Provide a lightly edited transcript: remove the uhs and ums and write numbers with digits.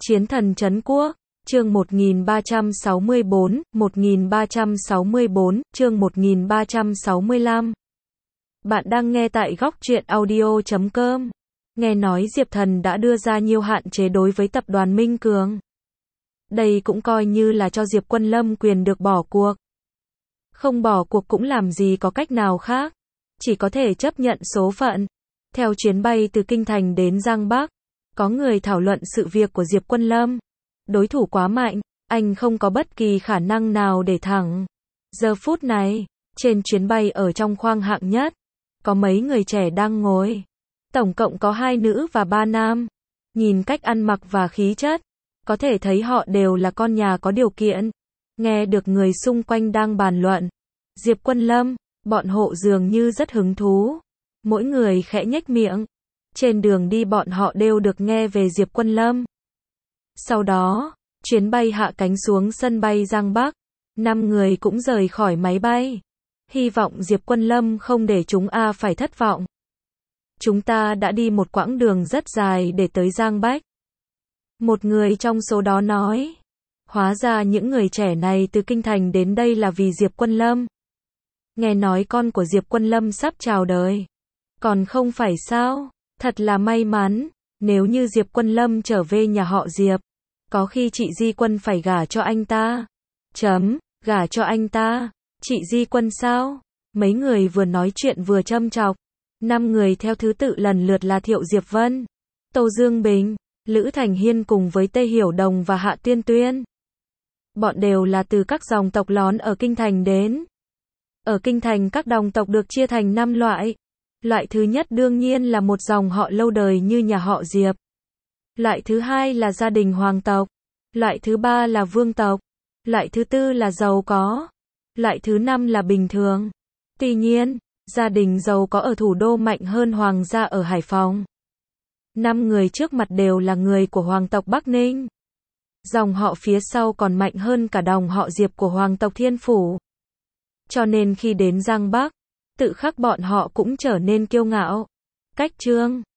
Chiến thần trấn quốc, chương 1364, chương 1365. Bạn đang nghe tại góc truyện audio.com. Nghe nói Diệp Thần đã đưa ra nhiều hạn chế đối với tập đoàn Minh Cường. Đây cũng coi như là cho Diệp Quân Lâm quyền được bỏ cuộc. Không bỏ cuộc cũng làm gì có cách nào khác, chỉ có thể chấp nhận số phận. Theo chuyến bay từ Kinh Thành đến Giang Bắc, có người thảo luận sự việc của Diệp Quân Lâm. Đối thủ quá mạnh, anh không có bất kỳ khả năng nào để thắng. Giờ phút này, trên chuyến bay ở trong khoang hạng nhất, có mấy người trẻ đang ngồi. Tổng cộng có 2 nữ và 3 nam. Nhìn cách ăn mặc và khí chất, có thể thấy họ đều là con nhà có điều kiện. Nghe được người xung quanh đang bàn luận Diệp Quân Lâm, bọn họ dường như rất hứng thú. Mỗi người khẽ nhếch miệng. Trên đường đi bọn họ đều được nghe về Diệp Quân Lâm. Sau đó, chuyến bay hạ cánh xuống sân bay Giang Bắc. 5 người cũng rời khỏi máy bay. Hy vọng Diệp Quân Lâm không để chúng phải thất vọng. Chúng ta đã đi một quãng đường rất dài để tới Giang Bắc. Một người trong số đó nói. Hóa ra những người trẻ này từ Kinh Thành đến đây là vì Diệp Quân Lâm. Nghe nói con của Diệp Quân Lâm sắp chào đời. Còn không phải sao? Thật là may mắn. Nếu như Diệp Quân Lâm trở về nhà họ Diệp, có khi chị Di Quân phải gả cho anh ta. Gả cho anh ta. Chị Di Quân sao? Mấy người vừa nói chuyện vừa châm chọc. 5 người theo thứ tự lần lượt là Thiệu Diệp Vân, Tô Dương Bình, Lữ Thành Hiên cùng với Tê Hiểu Đồng và Hạ Tuyên Tuyên. Bọn đều là từ các dòng tộc lón ở Kinh Thành đến. Ở Kinh Thành các dòng tộc được chia thành 5 loại. Loại thứ nhất đương nhiên là một dòng họ lâu đời như nhà họ Diệp. Loại thứ hai là gia đình hoàng tộc. Loại thứ ba là vương tộc. Loại thứ tư là giàu có. Loại thứ 5 là bình thường. Tuy nhiên, gia đình giàu có ở thủ đô mạnh hơn hoàng gia ở Hải Phòng. 5 người trước mặt đều là người của hoàng tộc Bắc Ninh. Dòng họ phía sau còn mạnh hơn cả dòng họ Diệp của hoàng tộc Thiên Phủ. Cho nên khi đến Giang Bắc, tự khắc bọn họ cũng trở nên kiêu ngạo. Cách trương,